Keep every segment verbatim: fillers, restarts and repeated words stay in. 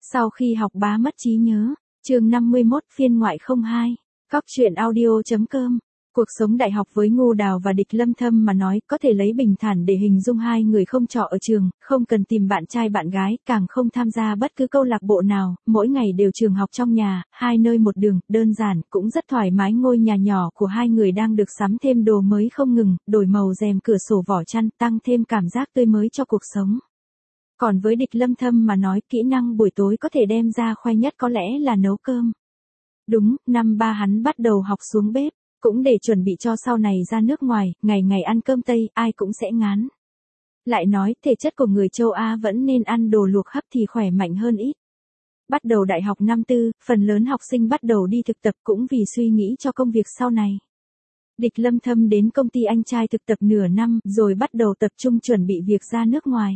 Sau khi học bá mất trí nhớ, chương năm mươi mốt phiên ngoại không hai, Cóc truyện audio.com. Cuộc sống đại học với Ngô Đào và Địch Lâm Thâm mà nói có thể lấy bình thản để hình dung hai người không trọ ở trường, không cần tìm bạn trai bạn gái, càng không tham gia bất cứ câu lạc bộ nào, mỗi ngày đều trường học trong nhà, hai nơi một đường, đơn giản, cũng rất thoải mái. Ngôi nhà nhỏ của hai người đang được sắm thêm đồ mới không ngừng, đổi màu rèm cửa sổ vỏ chăn, tăng thêm cảm giác tươi mới cho cuộc sống. Còn với Địch Lâm Thâm mà nói, kỹ năng buổi tối có thể đem ra khoe nhất có lẽ là nấu cơm. Đúng, năm ba hắn bắt đầu học xuống bếp, cũng để chuẩn bị cho sau này ra nước ngoài, ngày ngày ăn cơm Tây, ai cũng sẽ ngán. Lại nói, thể chất của người châu Á vẫn nên ăn đồ luộc hấp thì khỏe mạnh hơn ít. Bắt đầu đại học năm tư, phần lớn học sinh bắt đầu đi thực tập cũng vì suy nghĩ cho công việc sau này. Địch Lâm Thâm đến công ty anh trai thực tập nửa năm, rồi bắt đầu tập trung chuẩn bị việc ra nước ngoài.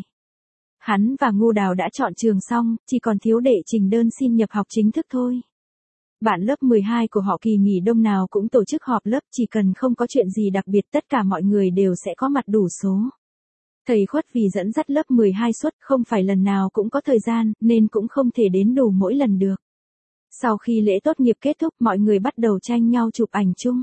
Hắn và Ngô Đào đã chọn trường xong, chỉ còn thiếu đệ trình đơn xin nhập học chính thức thôi. Bạn lớp mười hai của họ kỳ nghỉ đông nào cũng tổ chức họp lớp, chỉ cần không có chuyện gì đặc biệt tất cả mọi người đều sẽ có mặt đủ số. Thầy Khuất vì dẫn dắt lớp mười hai suốt, không phải lần nào cũng có thời gian, nên cũng không thể đến đủ mỗi lần được. Sau khi lễ tốt nghiệp kết thúc, mọi người bắt đầu tranh nhau chụp ảnh chung.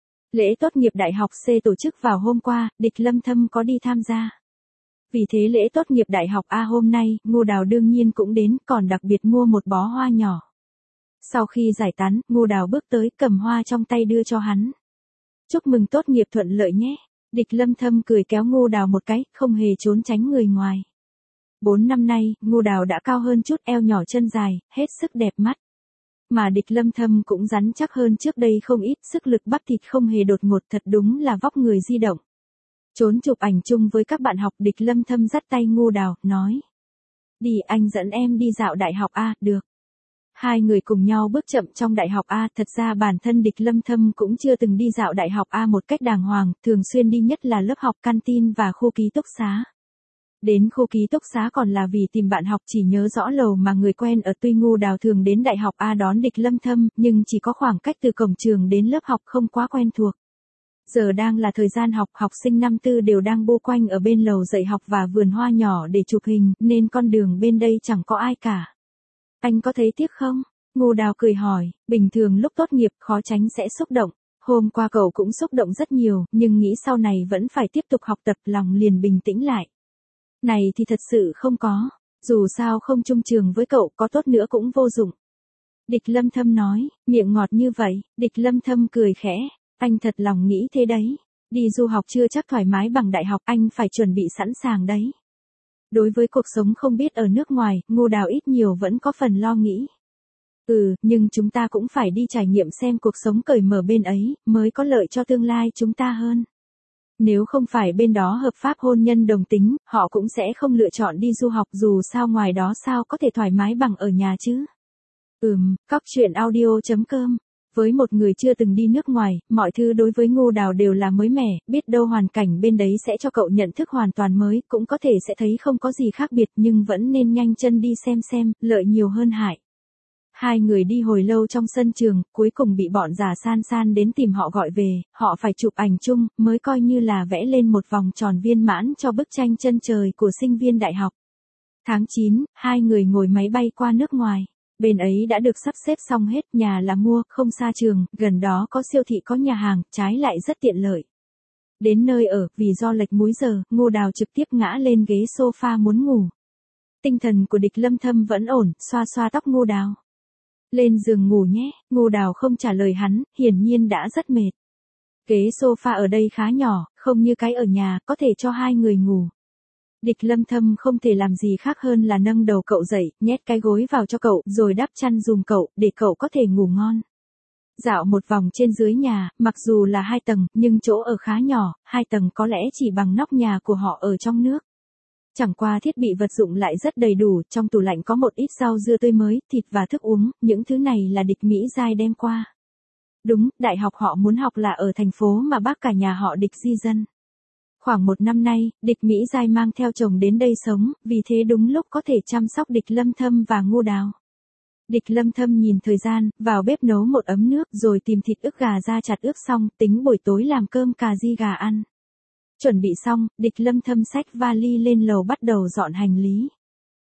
Lễ tốt nghiệp đại học C tổ chức vào hôm qua, Địch Lâm Thâm có đi tham gia. Vì thế lễ tốt nghiệp đại học A hôm nay, Ngô Đào đương nhiên cũng đến, còn đặc biệt mua một bó hoa nhỏ. Sau khi giải tán, Ngô Đào bước tới, cầm hoa trong tay đưa cho hắn. Chúc mừng tốt nghiệp thuận lợi nhé. Địch Lâm Thâm cười kéo Ngô Đào một cái, không hề trốn tránh người ngoài. Bốn năm nay, Ngô Đào đã cao hơn chút, eo nhỏ chân dài, hết sức đẹp mắt. Mà Địch Lâm Thâm cũng rắn chắc hơn trước đây không ít, sức lực bắp thịt không hề đột ngột, thật đúng là vóc người di động. Trốn chụp ảnh chung với các bạn học, Địch Lâm Thâm dắt tay Ngô Đào, nói. Đi, anh dẫn em đi dạo đại học A, được. Hai người cùng nhau bước chậm trong đại học A, thật ra bản thân Địch Lâm Thâm cũng chưa từng đi dạo đại học A một cách đàng hoàng, thường xuyên đi nhất là lớp học canteen và khu ký túc xá. Đến khu ký túc xá còn là vì tìm bạn học, chỉ nhớ rõ lầu mà người quen ở. Tuy Ngô Đào thường đến đại học A đón Địch Lâm Thâm, nhưng chỉ có khoảng cách từ cổng trường đến lớp học không quá quen thuộc. Giờ đang là thời gian học, học sinh năm tư đều đang bu quanh ở bên lầu dạy học và vườn hoa nhỏ để chụp hình, nên con đường bên đây chẳng có ai cả. Anh có thấy tiếc không? Ngô Đào cười hỏi, bình thường lúc tốt nghiệp khó tránh sẽ xúc động. Hôm qua cậu cũng xúc động rất nhiều, nhưng nghĩ sau này vẫn phải tiếp tục học tập, lòng liền bình tĩnh lại. Này thì thật sự không có, dù sao không chung trường với cậu, có tốt nữa cũng vô dụng. Địch Lâm Thâm nói, miệng ngọt như vậy. Địch Lâm Thâm cười khẽ. Anh thật lòng nghĩ thế đấy. Đi du học chưa chắc thoải mái bằng đại học, anh phải chuẩn bị sẵn sàng đấy. Đối với cuộc sống không biết ở nước ngoài, Ngô Đào ít nhiều vẫn có phần lo nghĩ. Ừ, nhưng chúng ta cũng phải đi trải nghiệm xem cuộc sống cởi mở bên ấy, mới có lợi cho tương lai chúng ta hơn. Nếu không phải bên đó hợp pháp hôn nhân đồng tính, họ cũng sẽ không lựa chọn đi du học, dù sao ngoài đó sao có thể thoải mái bằng ở nhà chứ. Ừm, Cóc truyện audio.com. Với một người chưa từng đi nước ngoài, mọi thứ đối với Ngô Đào đều là mới mẻ, biết đâu hoàn cảnh bên đấy sẽ cho cậu nhận thức hoàn toàn mới, cũng có thể sẽ thấy không có gì khác biệt, nhưng vẫn nên nhanh chân đi xem xem, lợi nhiều hơn hại. Hai người đi hồi lâu trong sân trường, cuối cùng bị bọn già san san đến tìm họ gọi về, họ phải chụp ảnh chung, mới coi như là vẽ lên một vòng tròn viên mãn cho bức tranh chân trời của sinh viên đại học. Tháng chín, hai người ngồi máy bay qua nước ngoài. Bên ấy đã được sắp xếp xong hết, nhà là mua, không xa trường, gần đó có siêu thị có nhà hàng, trái lại rất tiện lợi. Đến nơi ở, vì do lệch múi giờ, Ngô Đào trực tiếp ngã lên ghế sofa muốn ngủ. Tinh thần của Địch Lâm Thâm vẫn ổn, xoa xoa tóc Ngô Đào. Lên giường ngủ nhé. Ngô Đào không trả lời hắn, hiển nhiên đã rất mệt. Ghế sofa ở đây khá nhỏ, không như cái ở nhà, có thể cho hai người ngủ. Địch Lâm Thâm không thể làm gì khác hơn là nâng đầu cậu dậy, nhét cái gối vào cho cậu, rồi đắp chăn giùm cậu, để cậu có thể ngủ ngon. Dạo một vòng trên dưới nhà, mặc dù là hai tầng, nhưng chỗ ở khá nhỏ, hai tầng có lẽ chỉ bằng nóc nhà của họ ở trong nước. Chẳng qua thiết bị vật dụng lại rất đầy đủ, trong tủ lạnh có một ít rau dưa tươi mới, thịt và thức uống, những thứ này là Địch Mỹ Giai đem qua. Đúng, đại học họ muốn học là ở thành phố mà bác cả nhà họ Địch di dân. Khoảng một năm nay, Địch Mỹ Giai mang theo chồng đến đây sống, vì thế đúng lúc có thể chăm sóc Địch Lâm Thâm và Ngô Đào. Địch Lâm Thâm nhìn thời gian, vào bếp nấu một ấm nước rồi tìm thịt ức gà ra chặt ướp xong, tính buổi tối làm cơm cà ri gà ăn. Chuẩn bị xong, Địch Lâm Thâm xách vali lên lầu bắt đầu dọn hành lý.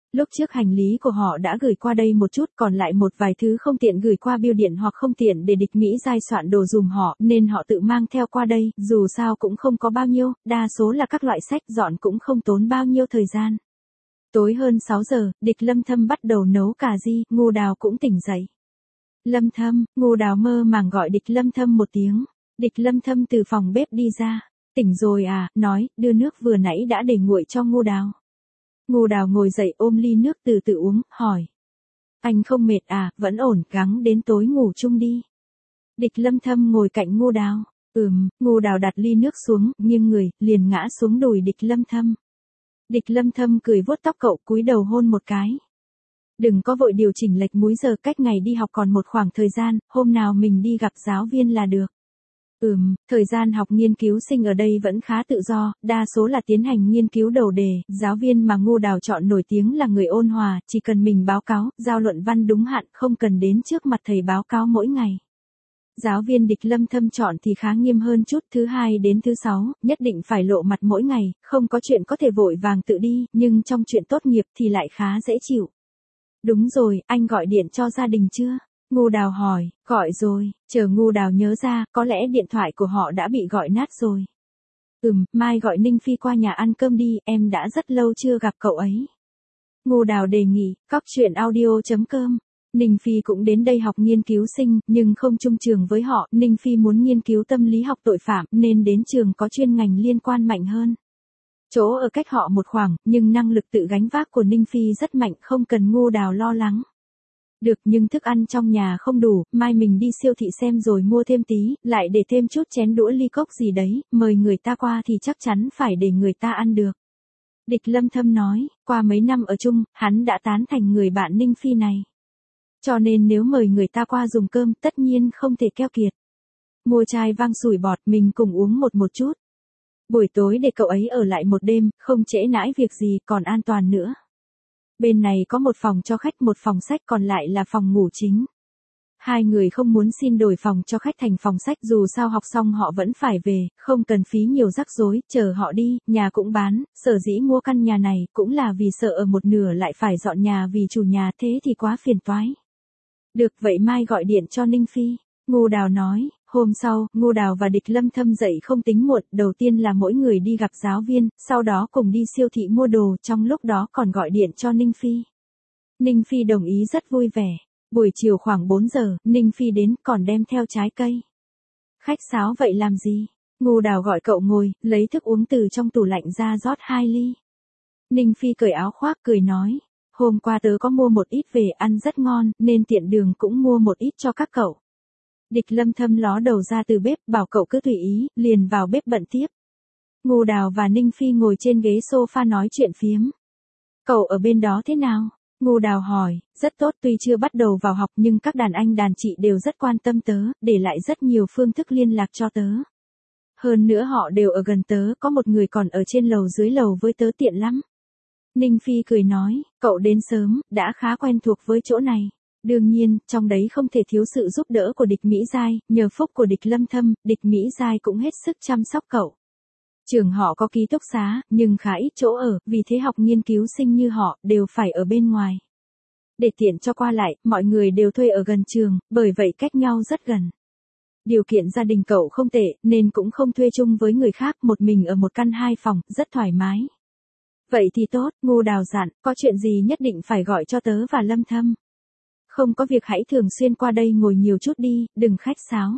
Lúc trước hành lý của họ đã gửi qua đây một chút, còn lại một vài thứ không tiện gửi qua bưu điện hoặc không tiện để địch Mỹ giai soạn đồ dùm họ, nên họ tự mang theo qua đây, dù sao cũng không có bao nhiêu, đa số là các loại sách dọn cũng không tốn bao nhiêu thời gian. Tối hơn sáu giờ, địch Lâm Thâm bắt đầu nấu cà ri, Ngô Đào cũng tỉnh dậy. Lâm Thâm, Ngô Đào mơ màng gọi địch Lâm Thâm một tiếng. Địch Lâm Thâm từ phòng bếp đi ra. Tỉnh rồi à, nói, đưa nước vừa nãy đã để nguội cho Ngô Đào. Ngô Đào ngồi dậy ôm ly nước từ từ uống, hỏi. Anh không mệt à, vẫn ổn, gắng đến tối ngủ chung đi. Địch Lâm Thâm ngồi cạnh Ngô Đào. Ừm, Ngô Đào đặt ly nước xuống, nghiêng người, liền ngã xuống đùi địch Lâm Thâm. Địch Lâm Thâm cười vuốt tóc cậu, cúi đầu hôn một cái. Đừng có vội điều chỉnh lệch múi giờ, cách ngày đi học còn một khoảng thời gian, hôm nào mình đi gặp giáo viên là được. Ừm, thời gian học nghiên cứu sinh ở đây vẫn khá tự do, đa số là tiến hành nghiên cứu đầu đề, giáo viên mà Ngô Đào chọn nổi tiếng là người ôn hòa, chỉ cần mình báo cáo, giao luận văn đúng hạn, không cần đến trước mặt thầy báo cáo mỗi ngày. Giáo viên địch Lâm Thâm chọn thì khá nghiêm hơn chút, thứ hai đến thứ sáu, nhất định phải lộ mặt mỗi ngày, không có chuyện có thể vội vàng tự đi, nhưng trong chuyện tốt nghiệp thì lại khá dễ chịu. Đúng rồi, anh gọi điện cho gia đình chưa? Ngô Đào hỏi, gọi rồi, chờ Ngô Đào nhớ ra, có lẽ điện thoại của họ đã bị gọi nát rồi. Ừm, mai gọi Ninh Phi qua nhà ăn cơm đi, em đã rất lâu chưa gặp cậu ấy. Ngô Đào đề nghị, cóc truyện audio chấm com. Ninh Phi cũng đến đây học nghiên cứu sinh, nhưng không chung trường với họ, Ninh Phi muốn nghiên cứu tâm lý học tội phạm, nên đến trường có chuyên ngành liên quan mạnh hơn. Chỗ ở cách họ một khoảng, nhưng năng lực tự gánh vác của Ninh Phi rất mạnh, không cần Ngô Đào lo lắng. Được, nhưng thức ăn trong nhà không đủ, mai mình đi siêu thị xem rồi mua thêm tí, lại để thêm chút chén đũa ly cốc gì đấy, mời người ta qua thì chắc chắn phải để người ta ăn được. Địch Lâm Thâm nói, qua mấy năm ở chung, hắn đã tán thành người bạn Ninh Phi này. Cho nên nếu mời người ta qua dùng cơm, tất nhiên không thể keo kiệt. Mua chai vang sủi bọt, mình cùng uống một một chút. Buổi tối để cậu ấy ở lại một đêm, không trễ nãi việc gì, còn an toàn nữa. Bên này có một phòng cho khách, một phòng sách, còn lại là phòng ngủ chính. Hai người không muốn xin đổi phòng cho khách thành phòng sách, dù sao học xong họ vẫn phải về, không cần phí nhiều rắc rối, chờ họ đi, nhà cũng bán, sở dĩ mua căn nhà này, cũng là vì sợ ở một nửa lại phải dọn nhà vì chủ nhà, thế thì quá phiền toái. Được, vậy mai gọi điện cho Ninh Phi. Ngô Đào nói, hôm sau, Ngô Đào và địch Lâm Thâm dậy không tính muộn, đầu tiên là mỗi người đi gặp giáo viên, sau đó cùng đi siêu thị mua đồ, trong lúc đó còn gọi điện cho Ninh Phi. Ninh Phi đồng ý rất vui vẻ. Buổi chiều khoảng bốn giờ, Ninh Phi đến, còn đem theo trái cây. Khách sáo vậy làm gì? Ngô Đào gọi cậu ngồi, lấy thức uống từ trong tủ lạnh ra rót hai ly. Ninh Phi cởi áo khoác cười nói, hôm qua tớ có mua một ít về ăn rất ngon, nên tiện đường cũng mua một ít cho các cậu. Địch Lâm Thâm ló đầu ra từ bếp, bảo cậu cứ tùy ý, liền vào bếp bận tiếp. Ngô Đào và Ninh Phi ngồi trên ghế sofa nói chuyện phiếm. Cậu ở bên đó thế nào? Ngô Đào hỏi, rất tốt, tuy chưa bắt đầu vào học nhưng các đàn anh đàn chị đều rất quan tâm tớ, để lại rất nhiều phương thức liên lạc cho tớ. Hơn nữa họ đều ở gần tớ, có một người còn ở trên lầu dưới lầu với tớ tiện lắm. Ninh Phi cười nói, cậu đến sớm, đã khá quen thuộc với chỗ này. Đương nhiên, trong đấy không thể thiếu sự giúp đỡ của địch Mỹ Giai, nhờ phúc của địch Lâm Thâm, địch Mỹ Giai cũng hết sức chăm sóc cậu. Trường họ có ký túc xá, nhưng khá ít chỗ ở, vì thế học nghiên cứu sinh như họ, đều phải ở bên ngoài. Để tiện cho qua lại, mọi người đều thuê ở gần trường, bởi vậy cách nhau rất gần. Điều kiện gia đình cậu không tệ, nên cũng không thuê chung với người khác, một mình ở một căn hai phòng, rất thoải mái. Vậy thì tốt, Ngô Đào dặn, có chuyện gì nhất định phải gọi cho tớ và Lâm Thâm. Không có việc hãy thường xuyên qua đây ngồi nhiều chút đi, đừng khách sáo.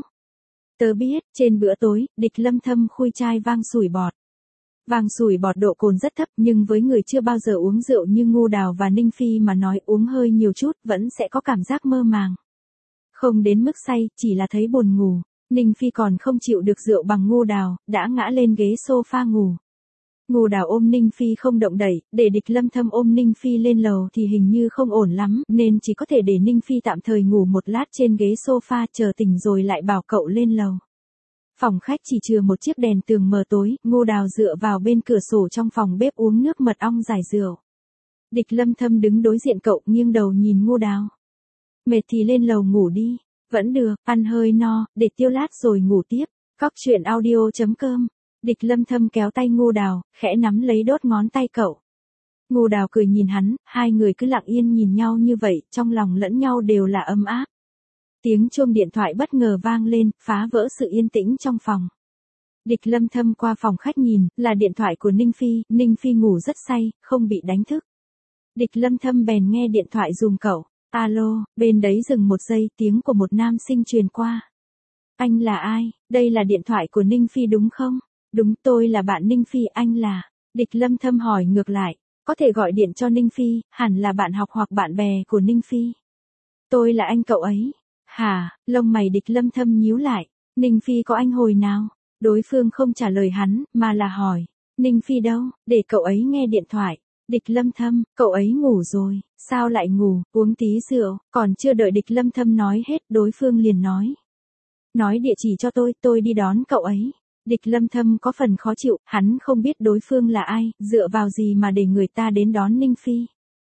Tớ biết, trên bữa tối, địch Lâm Thâm khui chai vang sủi bọt. Vang sủi bọt độ cồn rất thấp, nhưng với người chưa bao giờ uống rượu như Ngô Đào và Ninh Phi mà nói uống hơi nhiều chút, vẫn sẽ có cảm giác mơ màng. Không đến mức say, chỉ là thấy buồn ngủ. Ninh Phi còn không chịu được rượu bằng Ngô Đào, đã ngã lên ghế sofa ngủ. Ngô Đào ôm Ninh Phi không động đậy, để địch Lâm Thâm ôm Ninh Phi lên lầu thì hình như không ổn lắm, nên chỉ có thể để Ninh Phi tạm thời ngủ một lát trên ghế sofa, chờ tỉnh rồi lại bảo cậu lên lầu. Phòng khách chỉ chừa một chiếc đèn tường mờ tối, Ngô Đào dựa vào bên cửa sổ trong phòng bếp uống nước mật ong giải rượu. Địch Lâm Thâm đứng đối diện cậu, nghiêng đầu nhìn Ngô Đào. Mệt thì lên lầu ngủ đi. Vẫn được, ăn hơi no, để tiêu lát rồi ngủ tiếp. Cóc truyện audio chấm com. Địch Lâm Thâm kéo tay Ngô Đào, khẽ nắm lấy đốt ngón tay cậu. Ngô Đào cười nhìn hắn, hai người cứ lặng yên nhìn nhau như vậy, trong lòng lẫn nhau đều là ấm áp. Tiếng chuông điện thoại bất ngờ vang lên, phá vỡ sự yên tĩnh trong phòng. Địch Lâm Thâm qua phòng khách nhìn, là điện thoại của Ninh Phi, Ninh Phi ngủ rất say, không bị đánh thức. Địch Lâm Thâm bèn nghe điện thoại dùm cậu. Alo, bên đấy dừng một giây, tiếng của một nam sinh truyền qua. Anh là ai? Đây là điện thoại của Ninh Phi đúng không? Đúng, tôi là bạn Ninh Phi, anh là. Địch Lâm Thâm hỏi ngược lại, có thể gọi điện cho Ninh Phi, hẳn là bạn học hoặc bạn bè của Ninh Phi. Tôi là anh cậu ấy. Hả? Lông mày Địch Lâm Thâm nhíu lại. Ninh Phi có anh hồi nào? Đối phương không trả lời hắn, mà là hỏi. Ninh Phi đâu? Để cậu ấy nghe điện thoại. Địch Lâm Thâm, cậu ấy ngủ rồi. Sao lại ngủ? Uống tí rượu. Còn chưa đợi Địch Lâm Thâm nói hết, đối phương liền nói. Nói địa chỉ cho tôi, tôi đi đón cậu ấy. Địch Lâm Thâm có phần khó chịu, hắn không biết đối phương là ai, dựa vào gì mà để người ta đến đón Ninh Phi.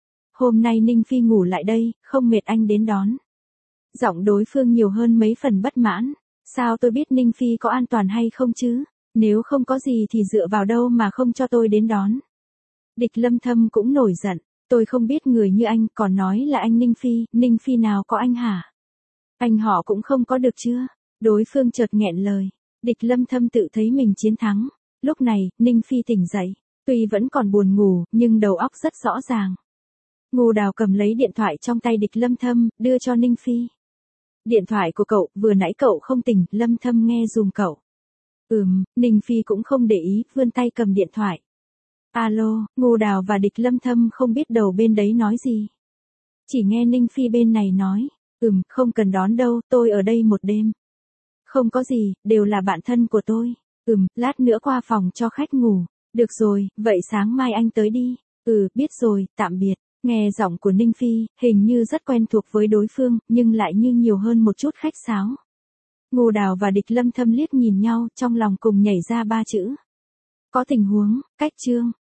Hôm nay Ninh Phi ngủ lại đây, không mệt anh đến đón. Giọng đối phương nhiều hơn mấy phần bất mãn. Sao tôi biết Ninh Phi có an toàn hay không chứ? Nếu không có gì thì dựa vào đâu mà không cho tôi đến đón. Địch Lâm Thâm cũng nổi giận. Tôi không biết người như anh, còn nói là anh Ninh Phi, Ninh Phi nào có anh hả? Anh họ cũng không có được chưa? Đối phương chợt nghẹn lời. Địch Lâm Thâm tự thấy mình chiến thắng. Lúc này, Ninh Phi tỉnh dậy. Tuy vẫn còn buồn ngủ, nhưng đầu óc rất rõ ràng. Ngô Đào cầm lấy điện thoại trong tay Địch Lâm Thâm, đưa cho Ninh Phi. Điện thoại của cậu, vừa nãy cậu không tỉnh, Lâm Thâm nghe dùm cậu. Ừm, Ninh Phi cũng không để ý, vươn tay cầm điện thoại. Alo, Ngô Đào và Địch Lâm Thâm không biết đầu bên đấy nói gì. Chỉ nghe Ninh Phi bên này nói. Ừm, không cần đón đâu, tôi ở đây một đêm. Không có gì, đều là bạn thân của tôi. Ừm, lát nữa qua phòng cho khách ngủ. Được rồi, vậy sáng mai anh tới đi. Ừ, biết rồi, tạm biệt. Nghe giọng của Ninh Phi, hình như rất quen thuộc với đối phương, nhưng lại như nhiều hơn một chút khách sáo. Ngô Đào và Địch Lâm Thâm liếc nhìn nhau, trong lòng cùng nhảy ra ba chữ. Có tình huống, cách chương.